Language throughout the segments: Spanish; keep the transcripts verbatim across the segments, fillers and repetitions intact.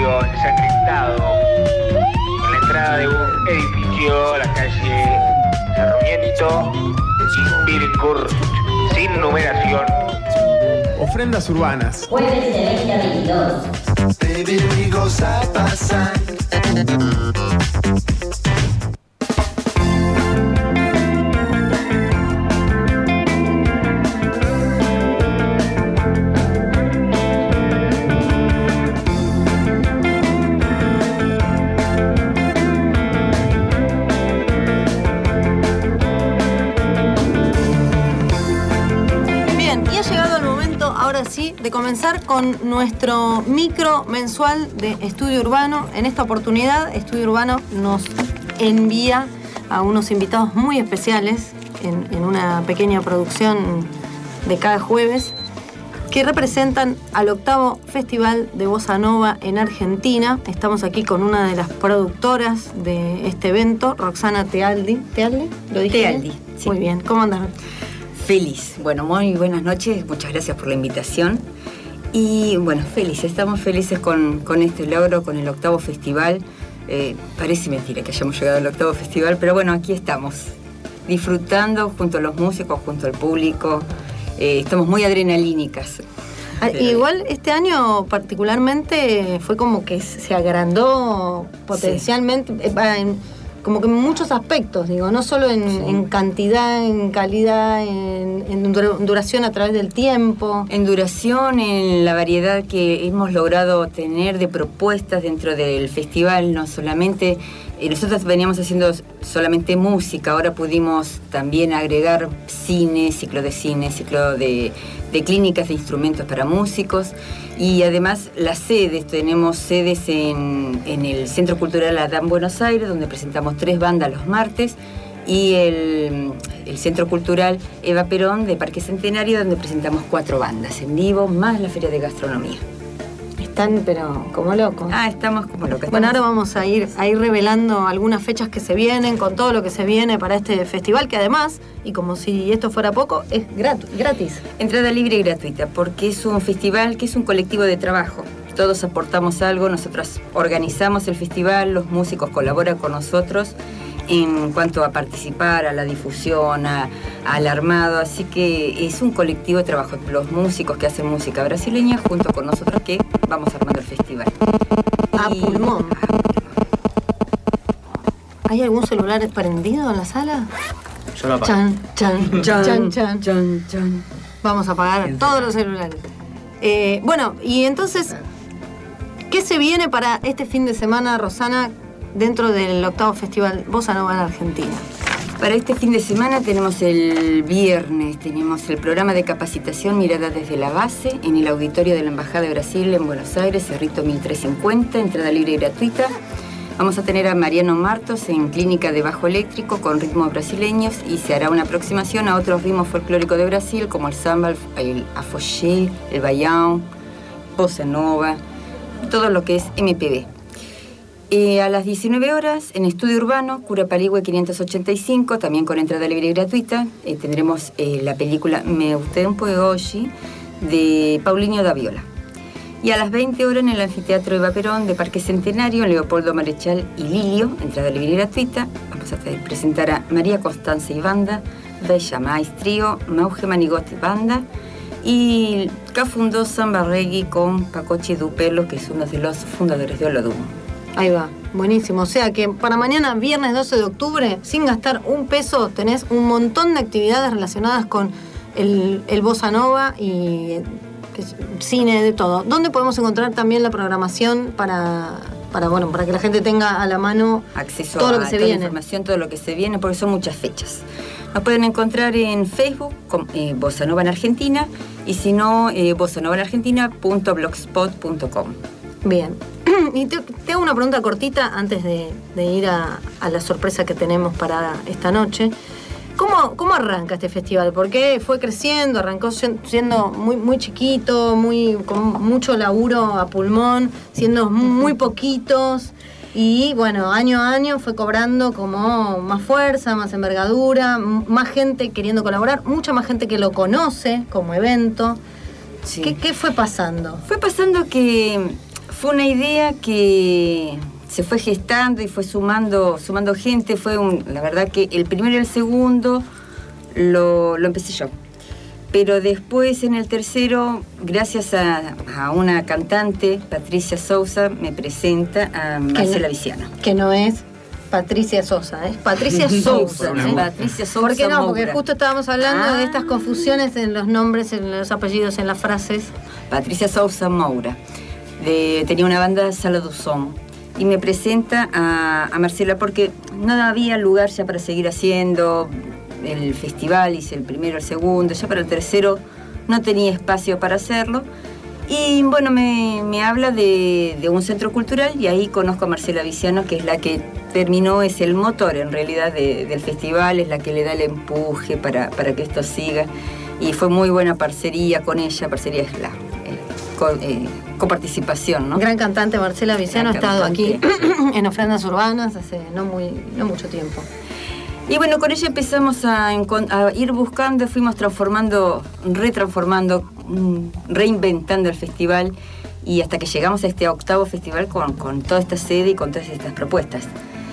barrio ensangrentado, con la entrada de un edificio, la calle Sarmiento y Billinghurst, sin numeración. Ofrendas urbanas. Jueves de veinte a veintidós. Baby, we go side by side. Sí, de comenzar con nuestro micro mensual de Estudio Urbano. En esta oportunidad, Estudio Urbano nos envía a unos invitados muy especiales en, en una pequeña producción de cada jueves que representan al octavo Festival de Bossa Nova en Argentina. Estamos aquí con una de las productoras de este evento, Roxana Tealdi. ¿Tealdi? ¿Lo dije bien? Tealdi, sí. Muy bien. ¿Cómo andas? Feliz. Bueno, muy buenas noches. Muchas gracias por la invitación. Y bueno, felices. Estamos felices con, con este logro, con el octavo festival. Eh, parece mentira que hayamos llegado al octavo festival, pero bueno, aquí estamos. Disfrutando junto a los músicos, junto al público. Eh, estamos muy adrenalínicas. Ah, igual este año particularmente fue como que se agrandó potencialmente. Sí. Eh, en, como que en muchos aspectos, digo, no solo en, sí. en cantidad, en calidad, en, en duración a través del tiempo. En duración, en la variedad que hemos logrado tener de propuestas dentro del festival, no solamente, eh, nosotros veníamos haciendo solamente música, ahora pudimos también agregar cine, ciclo de cine, ciclo de, de clínicas de instrumentos para músicos. Y además las sedes, tenemos sedes en, en el Centro Cultural Adán Buenos Aires, donde presentamos tres bandas los martes, y el, el Centro Cultural Eva Perón de Parque Centenario, donde presentamos cuatro bandas en vivo, más la Feria de Gastronomía. Están, pero como locos. Ah, estamos como locos. Bueno, ahora vamos a ir, a ir revelando algunas fechas que se vienen, con todo lo que se viene para este festival, que además, y como si esto fuera poco, es gratis. Entrada libre y gratuita, porque es un festival que es un colectivo de trabajo. Todos aportamos algo, nosotros organizamos el festival, los músicos colaboran con nosotros en cuanto a participar, a la difusión, a, al armado, así que es un colectivo de trabajo, los músicos que hacen música brasileña junto con nosotros que vamos armando el festival. A y... pulmón. ¿Hay algún celular prendido en la sala? Yo lo apago. Chan, chan, chan, chan, chan, chan, chan. Vamos a apagar todos los celulares. Eh, bueno, y entonces, ¿qué se viene para este fin de semana, Rosana, dentro del octavo Festival Bossa Nova en Argentina? Para este fin de semana tenemos el viernes, tenemos el programa de capacitación Mirada desde la Base en el auditorio de la Embajada de Brasil en Buenos Aires, Cerrito mil trescientos cincuenta, entrada libre y gratuita. Vamos a tener a Mariano Martos en Clínica de Bajo Eléctrico con ritmos brasileños y se hará una aproximación a otros ritmos folclóricos de Brasil como el samba, el afoxé, el baião, bossa nova, todo lo que es M P B. Eh, a las diecinueve horas, en Estudio Urbano, Curapaligüe quinientos ochenta y cinco, también con entrada libre y gratuita, eh, tendremos eh, la película Me Tempo e Hoje, de Paulinho da Viola. Y a las veinte horas, en el Anfiteatro Eva Perón de Parque Centenario, en Leopoldo Marechal y Lilio, entrada libre y gratuita, vamos a presentar a María Constanza y Banda, Bella Mais Trío, Mauge Manigotti Banda, y Cafundó Samba Reggae con Pacochi Dupelo, que es uno de los fundadores de Olodum. Ahí va, buenísimo. O sea que para mañana, viernes doce de octubre, sin gastar un peso, tenés un montón de actividades relacionadas con el, el Bossa Nova y cine, de todo. ¿Dónde podemos encontrar también la programación para, para, bueno, para que la gente tenga a la mano acceso todo a lo que se toda viene? La información, todo lo que se viene, porque son muchas fechas. Nos pueden encontrar en Facebook, con, eh, Bossa Nova en Argentina, y si no, eh, bossa nova en argentina punto blogspot punto com. Bien. Y te, te hago una pregunta cortita antes de, de ir a, a la sorpresa que tenemos para esta noche. ¿Cómo, cómo arranca este festival? Porque fue creciendo, arrancó siendo muy, muy chiquito, muy, con mucho laburo a pulmón, siendo muy poquitos. Y bueno, año a año fue cobrando como más fuerza, más envergadura, más gente queriendo colaborar, mucha más gente que lo conoce como evento. Sí. ¿Qué, qué fue pasando? Fue pasando que fue una idea que se fue gestando y fue sumando, sumando gente. Fue un, la verdad que el primero y el segundo lo, lo empecé yo. Pero después en el tercero, gracias a, a una cantante, Patricia Sousa, me presenta a Marcela no, Viciano. Que no es Patricia Sosa, es Patricia Sousa. ¿eh? Patricia Sousa. ¿Por qué no? Porque Moura. justo estábamos hablando Ah. de estas confusiones en los nombres, en los apellidos, en las frases. Patricia Sousa Moura. De, tenía una banda Sala du Som. Y me presenta a, a Marcela porque no había lugar ya para seguir haciendo el festival. Hice el primero, el segundo, ya para el tercero no tenía espacio para hacerlo. Y bueno, me, me habla de, de un centro cultural y ahí conozco a Marcela Viciano, que es la que terminó, es el motor en realidad de, del festival, es la que le da el empuje para, para que esto siga. Y fue muy buena parcería con ella, parcería es la eh, co, eh, coparticipación, ¿no? Gran cantante Marcela Viciano ha Gran estado cantante. aquí en Ofrendas Urbanas hace no, muy, no mucho tiempo. Y bueno, con ella empezamos a, a ir buscando, fuimos transformando, retransformando, reinventando el festival y hasta que llegamos a este octavo festival con, con toda esta sede y con todas estas propuestas.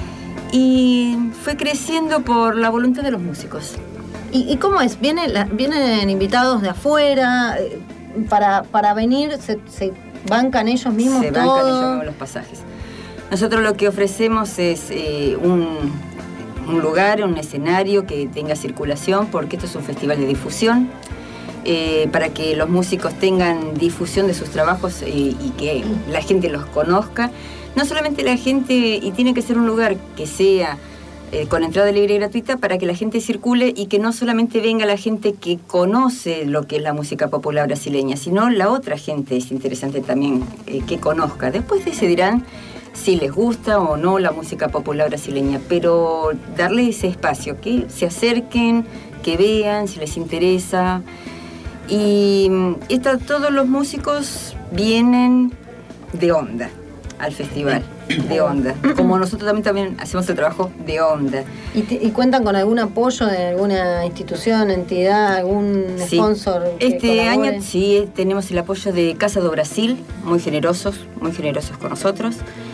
Y fue creciendo por la voluntad de los músicos. ¿Y, y cómo es? ¿Viene la, ¿Vienen invitados de afuera? Eh, Para, para venir, se, se bancan ellos mismos Se todo? bancan ellos mismos los pasajes. Nosotros lo que ofrecemos es eh, un... un lugar, un escenario que tenga circulación, porque esto es un festival de difusión, eh, para que los músicos tengan difusión de sus trabajos eh, y que la gente los conozca. No solamente la gente, y tiene que ser un lugar que sea eh, con entrada libre y gratuita para que la gente circule y que no solamente venga la gente que conoce lo que es la música popular brasileña, sino la otra gente es interesante también eh, que conozca. Después decidirán si les gusta o no la música popular brasileña, pero darle ese espacio, que se acerquen, que vean si les interesa. Y esta, todos los músicos vienen de onda al festival, de onda. Como nosotros también, también hacemos el trabajo de onda. ¿Y, te, ¿Y cuentan con algún apoyo de alguna institución, entidad, algún Sí. sponsor? Que Este colabore? año sí tenemos el apoyo de Casa do Brasil, muy generosos, muy generosos con nosotros.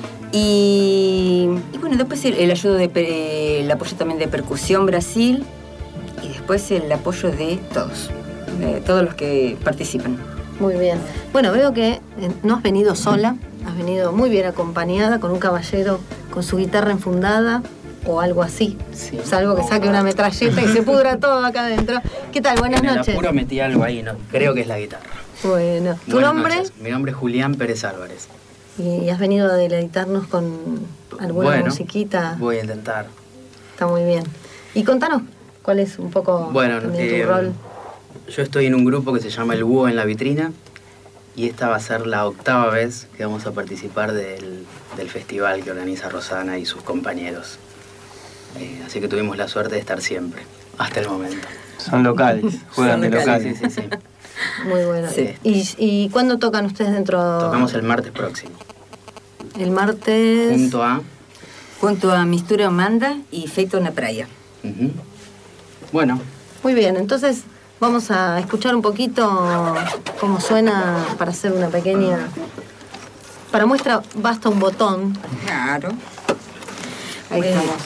Y, y bueno, después el, el, ayudo de, el apoyo también de Percusión Brasil y después el apoyo de todos, de todos los que participan. Muy bien. Bueno, veo que eh, no has venido sola, has venido muy bien acompañada con un caballero con su guitarra enfundada o algo así. Sí. Salvo que saque una metralleta y se pudra todo acá adentro. ¿Qué tal? Buenas en noches. el apuro metí algo ahí, no, creo que es la guitarra. Bueno, ¿tu Buenas nombre? noches. Mi nombre es Julián Pérez Álvarez. Y has venido a deleitarnos con alguna Bueno, musiquita. voy a intentar. Está muy bien. Y contanos cuál es un poco Bueno, también eh, tu rol. yo estoy en un grupo que se llama El Búho en la Vitrina y esta va a ser la octava vez que vamos a participar del, del festival que organiza Rosana y sus compañeros. Eh, así que tuvimos la suerte de estar siempre, hasta el momento. Son locales, juegan de locales. Sí, sí, sí. Muy bueno. Sí. ¿Y, ¿Y cuándo tocan ustedes dentro? Tocamos el martes próximo. El martes. Junto a... Junto a Mistura Manda y Feito na Praia. Uh-huh. Bueno, Muy bien, entonces vamos a escuchar un poquito cómo suena para hacer una pequeña. Para muestra basta un botón. Claro. Ahí Bien. estamos.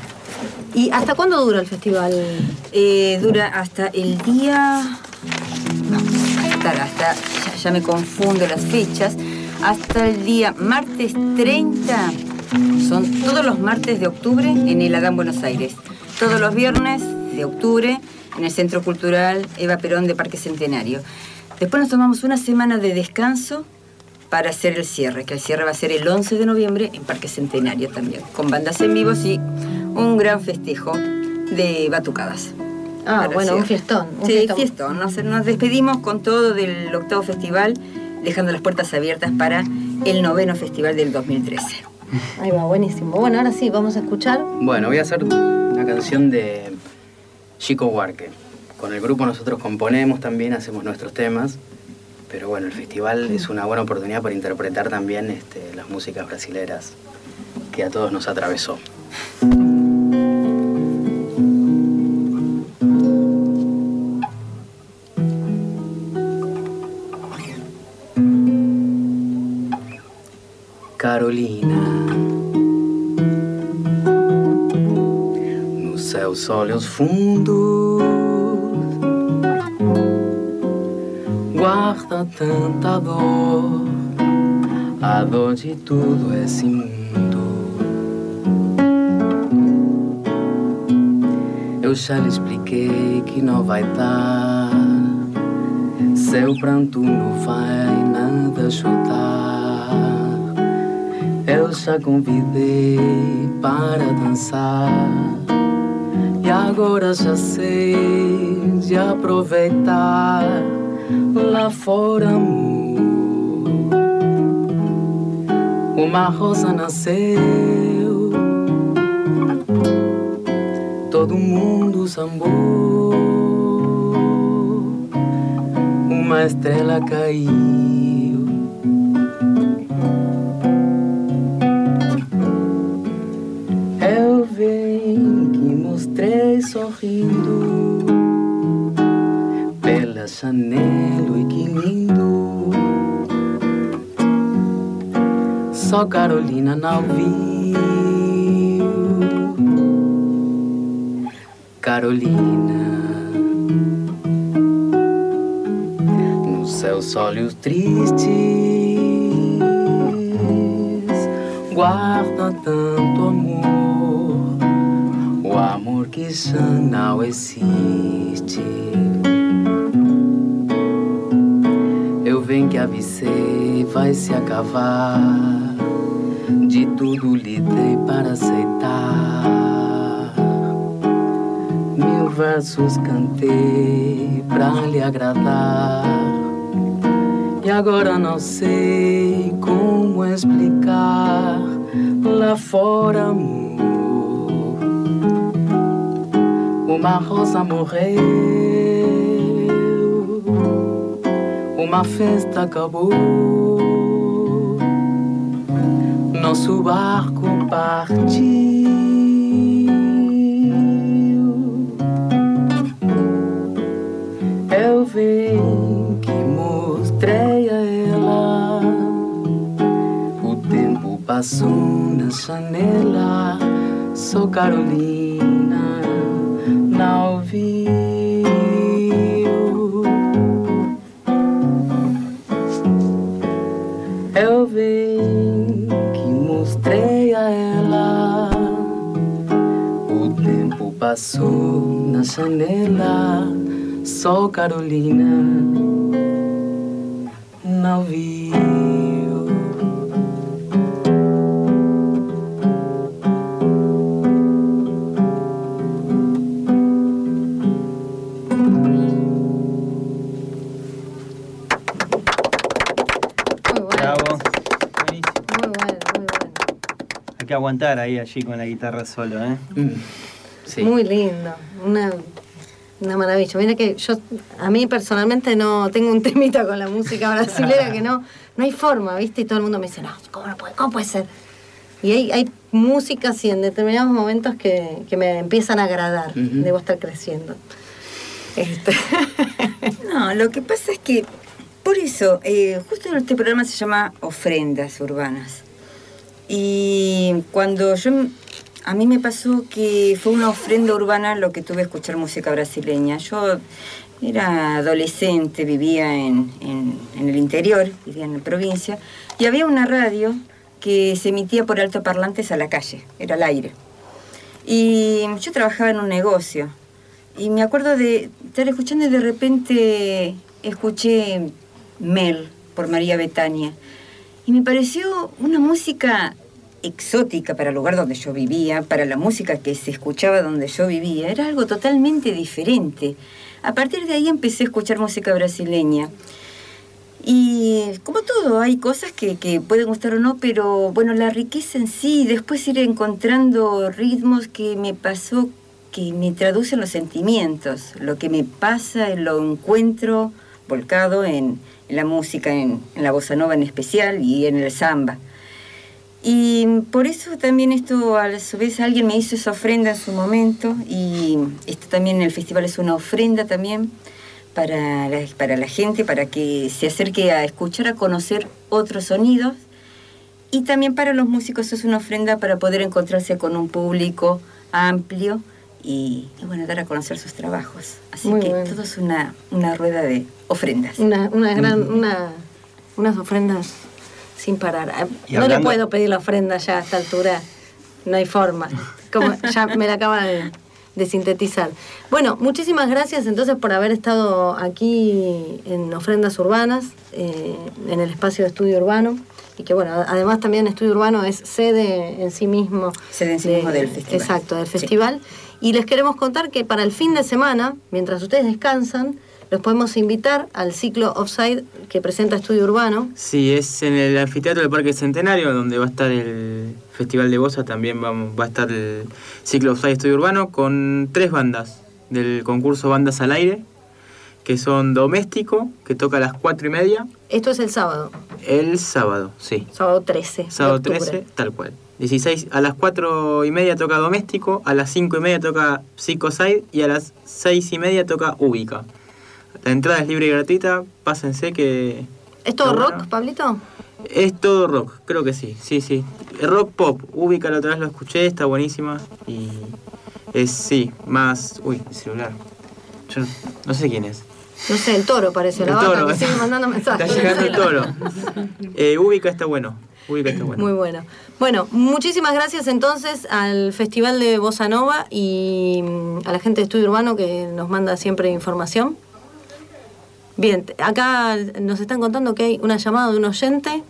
¿Y hasta cuándo dura el festival? Eh, dura hasta el día... Vamos a estar hasta... Ya, ya me confundo las fechas. Hasta el día martes treinta. Son todos los martes de octubre en el Adán Buenos Aires. Todos los viernes de octubre en el Centro Cultural Eva Perón de Parque Centenario. Después nos tomamos una semana de descanso para hacer el cierre, que el cierre va a ser el once de noviembre en Parque Centenario también, con bandas en vivos y un gran festejo de batucadas. Ah, Para bueno, un cierre. fiestón. Un Sí, fiestón. fiestón. Nos, nos despedimos con todo del octavo festival, dejando las puertas abiertas para el noveno festival del dos mil trece. Ahí va, buenísimo. Bueno, ahora sí, vamos a escuchar. bueno, voy a hacer una canción de Chico Huarque. Con el grupo nosotros componemos también, hacemos nuestros temas, pero bueno, el festival es una buena oportunidad para interpretar también este, las músicas brasileras que a todos nos atravesó. Carolina. Nos seus olhos fundos guarda tanta dor, a dor de tudo esse mundo. Eu já lhe expliquei que não vai dar, seu pranto não vai nada ajudar. Eu já convidei para dançar e agora já sei de aproveitar. Lá fora, amor, uma rosa nasceu, todo mundo sambou, uma estrela caiu. Eu venho que mostrei sorrindo pela janela, e que lindo. Só Carolina não viu. Carolina, nos seus olhos tristes guarda tanto amor, o amor que já não existe. Eu venho que avisei, vai se acabar, de tudo lhe dei para aceitar. Mil versos cantei pra lhe agradar, e agora não sei como explicar. Lá fora, amor, uma rosa morreu, uma festa acabou, nosso barco partiu. Eu venho que mostrei a ela, o tempo passou na janela, sou Carolina, não viu. Eu venho que mostrei a ela, o tempo passou na janela, só Carolina não viu. Que aguantar ahí allí con la guitarra solo, ¿eh? Mm, sí. Muy lindo, una, una maravilla. Mira que yo, a mí personalmente no tengo un temita con la música brasilera, que no, no hay forma, ¿viste? Y todo el mundo me dice, no, ¿cómo, no puede, cómo puede ser? Y hay, hay músicas y en determinados momentos que, que me empiezan a agradar. Uh-huh. Debo estar creciendo. Este. No, lo que pasa es que, por eso, eh, justo este programa se llama Ofrendas Urbanas. Y cuando yo, a mí me pasó que fue una ofrenda urbana lo que tuve que escuchar música brasileña. Yo era adolescente, vivía en, en, en el interior, vivía en la provincia, y había una radio que se emitía por altoparlantes a la calle, era al aire. Y yo trabajaba en un negocio, y me acuerdo de estar escuchando y de repente escuché Mel por María Bethânia. Y me pareció una música exótica para el lugar donde yo vivía, para la música que se escuchaba donde yo vivía. Era algo totalmente diferente. A partir de ahí empecé a escuchar música brasileña. Y como todo, hay cosas que, que pueden gustar o no, pero bueno, la riqueza en sí, después ir encontrando ritmos que me pasó, que me traducen los sentimientos. Lo que me pasa lo encuentro volcado en en la música, en, en la bossa nova en especial y en el samba. Y por eso también esto, a su vez, alguien me hizo esa ofrenda en su momento, y esto también en el festival es una ofrenda también para la, para la gente, para que se acerque a escuchar, a conocer otros sonidos Y también para los músicos es una ofrenda para poder encontrarse con un público amplio y, y bueno, dar a conocer sus trabajos. Así Muy que bueno. todo es una, una rueda de ofrendas. Una, una gran, una, unas ofrendas sin parar. Ah, Y no hablando- le puedo pedir la ofrenda ya a esta altura, no hay forma. Como ya me la acaba de, de sintetizar. Bueno, muchísimas gracias entonces por haber estado aquí en Ofrendas Urbanas, eh, en el espacio de Estudio Urbano. Y que bueno, además también Estudio Urbano es sede en sí mismo. Sede en sí mismo del festival. Exacto, del Sí. festival. Y les queremos contar que para el fin de semana, mientras ustedes descansan, los podemos invitar al ciclo Offside que presenta Estudio Urbano. Sí, es en el anfiteatro del Parque Centenario, donde va a estar el Festival de Bosa, también vamos, va a estar el ciclo Offside Estudio Urbano, con tres bandas del concurso Bandas al Aire, que son Doméstico, que toca a las cuatro y media, Esto es el sábado, el sábado, sí, sábado trece. de sábado octubre. trece, tal cual. dieciséis, a las cuatro y media toca Doméstico, a las cinco y media toca Psicoside y a las seis y media toca Ubica. La entrada es libre y gratuita, pásense que... ¿Es todo está rock, bueno. Pablito? Es todo rock, creo que sí, sí, sí. Rock pop, Ubica la otra vez lo escuché, está buenísima y es, sí, más... Uy, mi celular. Yo no, no sé quién es. No sé, el toro parece, la El vaca toro. que sigue mandando mensajes. Está llegando el toro. Eh, Ubica está bueno, Ubica está bueno. Muy bueno. Bueno, muchísimas gracias entonces al Festival de Bossa Nova y mm, a la gente de Estudio Urbano que nos manda siempre información. Bien, t- acá nos están contando que hay una llamada de un oyente.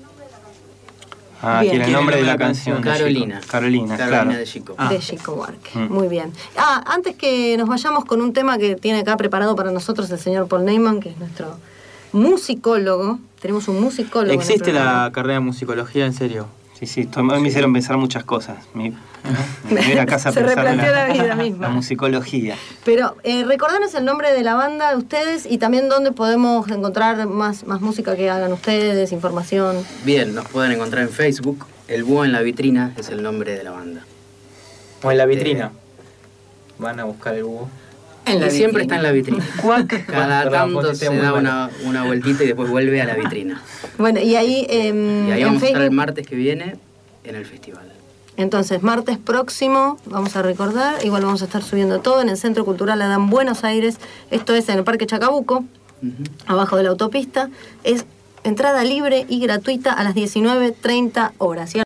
Ah, Bien. tiene el nombre de la canción. de Carolina. Chico. Carolina, Carolina claro. de Chico. Ah. De Chico Buarque. Mm. Muy bien. Ah, antes que nos vayamos con un tema que tiene acá preparado para nosotros el señor Paul Neyman, que es nuestro musicólogo. Tenemos un musicólogo. en el ¿Existe programa. la carrera de musicología en serio? Sí, sí, esto- me hicieron pensar muchas cosas. Me, me voy a casa a Se pensar en replanteó la vida misma. La musicología. Pero eh, recordanos el nombre de la banda de ustedes y también dónde podemos encontrar más, más música que hagan ustedes, información. Bien, nos pueden encontrar en Facebook. El Búho en la Vitrina es el nombre de la banda. O en la vitrina. Van a buscar el búho. En la Y siempre está vitrina. en la vitrina. Cada Perdón, tanto Ponte, se muy da malo. una, una vueltita y después vuelve a la vitrina. Bueno, y ahí, em, Y ahí en vamos a estar el Facebook, martes que viene en el festival. entonces martes próximo, vamos a recordar, igual vamos a estar subiendo todo en el Centro Cultural Adán Buenos Aires, esto es en el Parque Chacabuco, Ujú. abajo de la autopista, es entrada libre y gratuita a las diecinueve treinta horas. Y